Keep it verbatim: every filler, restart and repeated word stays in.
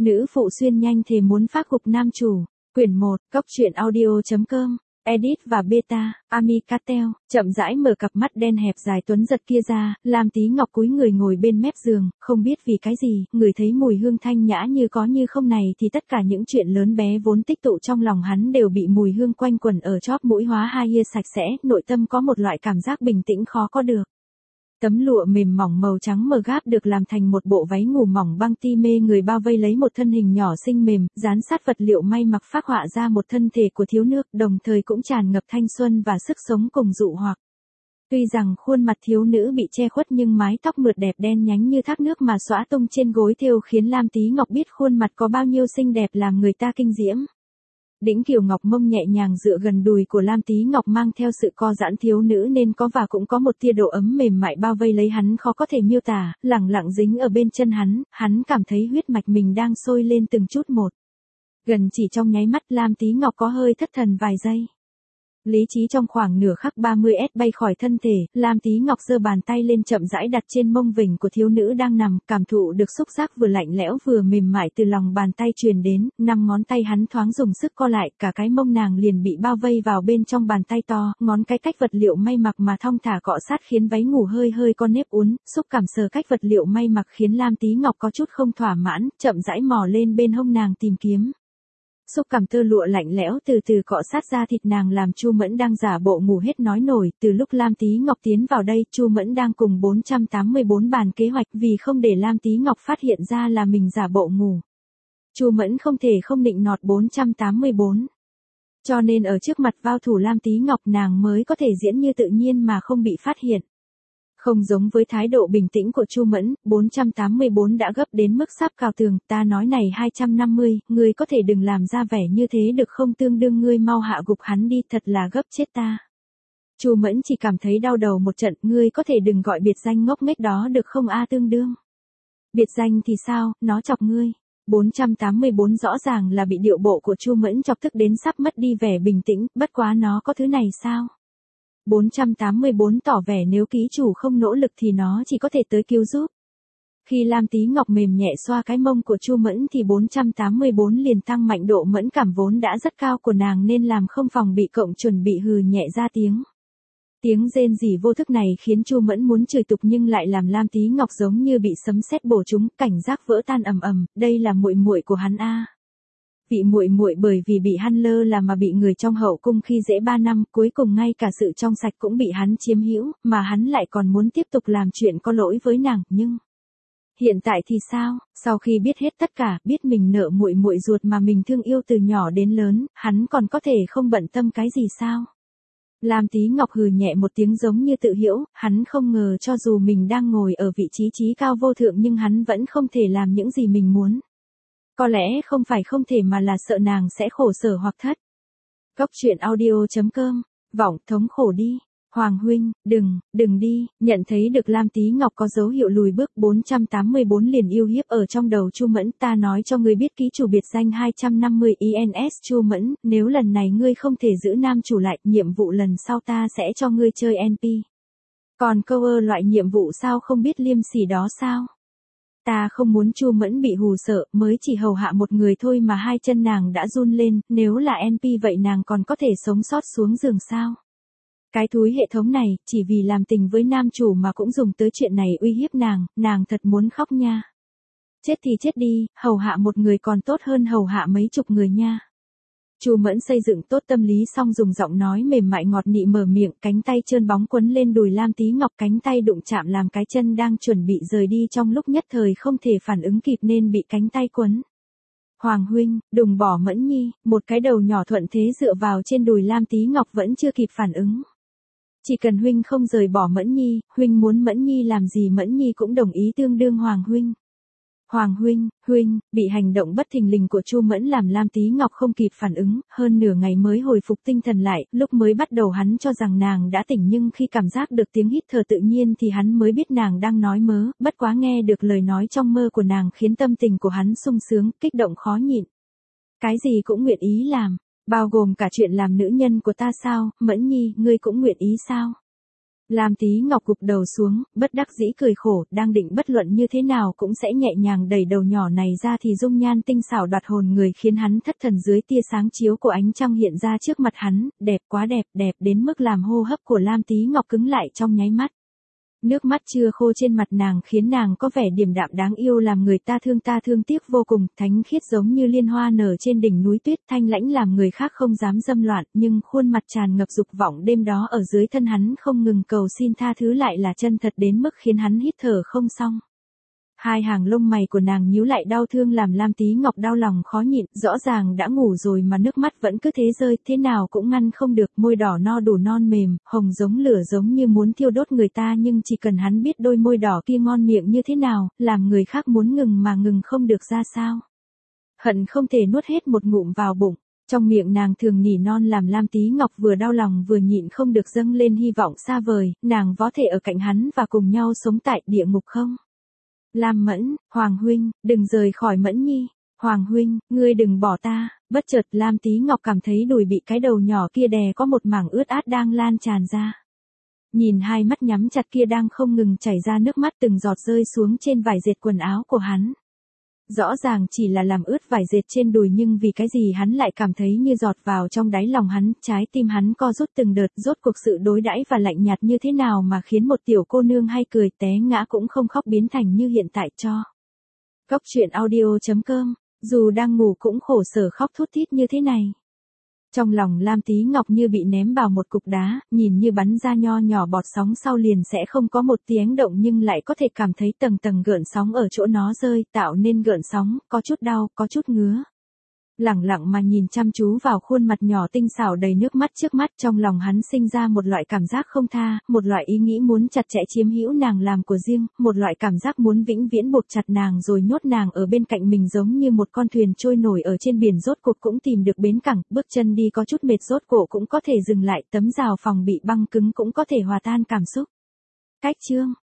Nữ phụ xuyên nhanh thề muốn phác gục nam chủ. Quyển một, cốc truyện audio.com. Edit và beta, Ami Cartel, chậm rãi mở cặp mắt đen hẹp dài tuấn giật kia ra, Lam Tí Ngọc cúi người ngồi bên mép giường, không biết vì cái gì, người thấy mùi hương thanh nhã như có như không này thì tất cả những chuyện lớn bé vốn tích tụ trong lòng hắn đều bị mùi hương quanh quẩn ở chóp mũi hóa hai hia sạch sẽ, nội tâm có một loại cảm giác bình tĩnh khó có được. Tấm lụa mềm mỏng màu trắng mờ gáp được làm thành một bộ váy ngủ mỏng băng ti mê người bao vây lấy một thân hình nhỏ xinh mềm, dán sát vật liệu may mặc phác họa ra một thân thể của thiếu nước, đồng thời cũng tràn ngập thanh xuân và sức sống cùng dụ hoặc. Tuy rằng khuôn mặt thiếu nữ bị che khuất nhưng mái tóc mượt đẹp đen nhánh như thác nước mà xõa tung trên gối thêu khiến Lam Tí Ngọc biết khuôn mặt có bao nhiêu xinh đẹp làm người ta kinh diễm. Đĩnh kiều ngọc mông nhẹ nhàng dựa gần đùi của Lam Tí Ngọc mang theo sự co giãn thiếu nữ nên có và cũng có một tia độ ấm mềm mại bao vây lấy hắn khó có thể miêu tả, lẳng lặng dính ở bên chân hắn, hắn cảm thấy huyết mạch mình đang sôi lên từng chút một. Gần chỉ trong nháy mắt Lam Tí Ngọc có hơi thất thần vài giây. Lý trí trong khoảng nửa khắc ba mươi s bay khỏi thân thể, Lam Tí Ngọc giơ bàn tay lên chậm rãi đặt trên mông vểnh của thiếu nữ đang nằm, cảm thụ được xúc giác vừa lạnh lẽo vừa mềm mại từ lòng bàn tay truyền đến, năm ngón tay hắn thoáng dùng sức co lại, cả cái mông nàng liền bị bao vây vào bên trong bàn tay to, ngón cái cách vật liệu may mặc mà thong thả cọ sát khiến váy ngủ hơi hơi con nếp uốn, xúc cảm sờ cách vật liệu may mặc khiến Lam Tí Ngọc có chút không thỏa mãn, chậm rãi mò lên bên hông nàng tìm kiếm. Xúc cảm tơ lụa lạnh lẽo từ từ cọ sát ra thịt nàng làm Chu Mẫn đang giả bộ ngủ hết nói nổi, từ lúc Lam Tí Ngọc tiến vào đây, Chu Mẫn đang cùng bốn trăm tám mươi bốn bàn kế hoạch vì không để Lam Tí Ngọc phát hiện ra là mình giả bộ ngủ. Chu Mẫn không thể không nịnh nọt bốn trăm tám mươi bốn. Cho nên ở trước mặt vào thủ Lam Tí Ngọc nàng mới có thể diễn như tự nhiên mà không bị phát hiện. Không giống với thái độ bình tĩnh của Chu Mẫn, bốn trăm tám mươi bốn đã gấp đến mức sắp cào tường, ta nói này hai trăm năm mươi, ngươi có thể đừng làm ra vẻ như thế được không, tương đương ngươi mau hạ gục hắn đi, thật là gấp chết ta. Chu Mẫn chỉ cảm thấy đau đầu một trận, ngươi có thể đừng gọi biệt danh ngốc nghếch đó được không a, tương đương. Biệt danh thì sao, nó chọc ngươi. bốn trăm tám mươi bốn rõ ràng là bị điệu bộ của Chu Mẫn chọc tức đến sắp mất đi vẻ bình tĩnh, bất quá nó có thứ này sao? bốn trăm tám mươi bốn tỏ vẻ nếu ký chủ không nỗ lực thì nó chỉ có thể tới cứu giúp. Khi Lam Tí Ngọc mềm nhẹ xoa cái mông của Chu Mẫn thì bốn trăm tám mươi bốn liền tăng mạnh độ mẫn cảm vốn đã rất cao của nàng nên làm không phòng bị cộng chuẩn bị hừ nhẹ ra tiếng. Tiếng rên rỉ vô thức này khiến Chu Mẫn muốn chửi tục nhưng lại làm Lam Tí Ngọc giống như bị sấm sét bổ trúng, cảnh giác vỡ tan ầm ầm, đây là muội muội của hắn a. Vị muội muội bởi vì bị hắn lơ là mà bị người trong hậu cung khi dễ ba năm, cuối cùng ngay cả sự trong sạch cũng bị hắn chiếm hữu, mà hắn lại còn muốn tiếp tục làm chuyện có lỗi với nàng, nhưng hiện tại thì sao? Sau khi biết hết tất cả, biết mình nợ muội muội ruột mà mình thương yêu từ nhỏ đến lớn, hắn còn có thể không bận tâm cái gì sao? Lam Tí Ngọc hừ nhẹ một tiếng giống như tự hiểu, hắn không ngờ cho dù mình đang ngồi ở vị trí trí cao vô thượng nhưng hắn vẫn không thể làm những gì mình muốn. Có lẽ không phải không thể mà là sợ nàng sẽ khổ sở hoặc thất. Cốc truyện audio.com. Vọng thống khổ đi. Hoàng huynh, đừng, đừng đi. Nhận thấy được Lam Tí Ngọc có dấu hiệu lùi bước, bốn trăm tám mươi bốn liền yêu hiếp ở trong đầu Chu Mẫn, ta nói cho ngươi biết ký chủ biệt danh hai trăm năm mươi i en ét Chu Mẫn, nếu lần này ngươi không thể giữ nam chủ lại, nhiệm vụ lần sau ta sẽ cho ngươi chơi en pê. Còn câu ơ loại nhiệm vụ sao không biết liêm sỉ đó sao? Ta không muốn Chu Mẫn bị hù sợ, mới chỉ hầu hạ một người thôi mà hai chân nàng đã run lên, nếu là en pê vậy nàng còn có thể sống sót xuống giường sao? Cái thúi hệ thống này, chỉ vì làm tình với nam chủ mà cũng dùng tới chuyện này uy hiếp nàng, nàng thật muốn khóc nha. Chết thì chết đi, hầu hạ một người còn tốt hơn hầu hạ mấy chục người nha. Chu Mẫn xây dựng tốt tâm lý xong dùng giọng nói mềm mại ngọt nị mở miệng, cánh tay trơn bóng quấn lên đùi Lam Tí Ngọc, cánh tay đụng chạm làm cái chân đang chuẩn bị rời đi trong lúc nhất thời không thể phản ứng kịp nên bị cánh tay quấn. Hoàng huynh, đừng bỏ Mẫn nhi, một cái đầu nhỏ thuận thế dựa vào trên đùi Lam Tí Ngọc vẫn chưa kịp phản ứng. Chỉ cần huynh không rời bỏ Mẫn nhi, huynh muốn Mẫn nhi làm gì Mẫn nhi cũng đồng ý, tương đương Hoàng huynh. Hoàng huynh, huynh, bị hành động bất thình lình của Chu Mẫn làm Lam Tí Ngọc không kịp phản ứng, hơn nửa ngày mới hồi phục tinh thần lại, lúc mới bắt đầu hắn cho rằng nàng đã tỉnh nhưng khi cảm giác được tiếng hít thở tự nhiên thì hắn mới biết nàng đang nói mớ, bất quá nghe được lời nói trong mơ của nàng khiến tâm tình của hắn sung sướng, kích động khó nhịn. Cái gì cũng nguyện ý làm, bao gồm cả chuyện làm nữ nhân của ta sao, Mẫn nhi, ngươi cũng nguyện ý sao? Lam Tí Ngọc gục đầu xuống, bất đắc dĩ cười khổ, đang định bất luận như thế nào cũng sẽ nhẹ nhàng đẩy đầu nhỏ này ra thì dung nhan tinh xảo đoạt hồn người khiến hắn thất thần dưới tia sáng chiếu của ánh trăng hiện ra trước mặt hắn, đẹp quá đẹp, đẹp đến mức làm hô hấp của Lam Tí Ngọc cứng lại trong nháy mắt. Nước mắt chưa khô trên mặt nàng khiến nàng có vẻ điềm đạm đáng yêu làm người ta thương ta thương tiếc vô cùng, thánh khiết giống như liên hoa nở trên đỉnh núi tuyết, thanh lãnh làm người khác không dám dâm loạn, nhưng khuôn mặt tràn ngập dục vọng đêm đó ở dưới thân hắn không ngừng cầu xin tha thứ lại là chân thật đến mức khiến hắn hít thở không xong. Hai hàng lông mày của nàng nhíu lại đau thương làm Lam Tí Ngọc đau lòng khó nhịn, rõ ràng đã ngủ rồi mà nước mắt vẫn cứ thế rơi, thế nào cũng ngăn không được, môi đỏ no đủ non mềm, hồng giống lửa giống như muốn thiêu đốt người ta nhưng chỉ cần hắn biết đôi môi đỏ kia ngon miệng như thế nào, làm người khác muốn ngừng mà ngừng không được ra sao. Hận không thể nuốt hết một ngụm vào bụng. Trong miệng nàng thường nỉ non làm Lam Tí Ngọc vừa đau lòng vừa nhịn không được dâng lên hy vọng xa vời, nàng có thể ở cạnh hắn và cùng nhau sống tại địa ngục không? Lam Mẫn, Hoàng huynh, đừng rời khỏi Mẫn Nhi. Hoàng huynh, ngươi đừng bỏ ta. Bất chợt Lam Tí Ngọc cảm thấy đùi bị cái đầu nhỏ kia đè có một mảng ướt át đang lan tràn ra. Nhìn hai mắt nhắm chặt kia đang không ngừng chảy ra nước mắt từng giọt rơi xuống trên vải dệt quần áo của hắn. Rõ ràng chỉ là làm ướt vải dệt trên đùi nhưng vì cái gì hắn lại cảm thấy như giọt vào trong đáy lòng hắn, trái tim hắn co rút từng đợt, rốt cuộc sự đối đãi và lạnh nhạt như thế nào mà khiến một tiểu cô nương hay cười té ngã cũng không khóc biến thành như hiện tại cho. Cốc truyện audio chấm com, dù đang ngủ cũng khổ sở khóc thút thít như thế này. Trong lòng Lam Tí Ngọc như bị ném vào một cục đá, nhìn như bắn ra nho nhỏ bọt sóng sau liền sẽ không có một tiếng động nhưng lại có thể cảm thấy tầng tầng gợn sóng ở chỗ nó rơi, tạo nên gợn sóng, có chút đau, có chút ngứa. Lẳng lặng mà nhìn chăm chú vào khuôn mặt nhỏ tinh xảo đầy nước mắt trước mắt, trong lòng hắn sinh ra một loại cảm giác không tha, một loại ý nghĩ muốn chặt chẽ chiếm hữu nàng làm của riêng, một loại cảm giác muốn vĩnh viễn buộc chặt nàng rồi nhốt nàng ở bên cạnh mình giống như một con thuyền trôi nổi ở trên biển rốt cuộc cũng tìm được bến cảng, bước chân đi có chút mệt rốt cuộc cũng có thể dừng lại, tấm rào phòng bị băng cứng cũng có thể hòa tan cảm xúc. Cách chương